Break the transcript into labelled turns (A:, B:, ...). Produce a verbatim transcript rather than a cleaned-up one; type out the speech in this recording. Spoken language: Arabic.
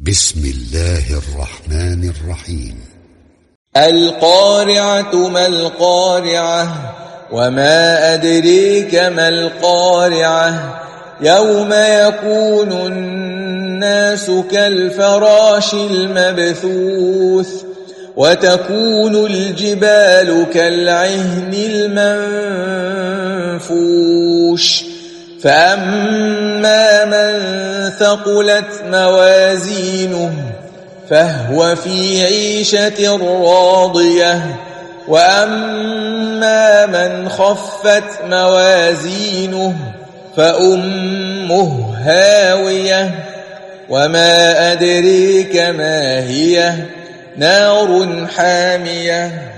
A: بسم الله الرحمن الرحيم.
B: القارعة ما القارعة وما أدريك ما القارعة يوم يكون الناس كالفراش المبثوث وتكون الجبال كالعهن المنفوش فأما من ثقلت موازينه فهو في عيشة راضية وأما من خفت موازينه فأمه هاوية وما أدريك ما هي نار حامية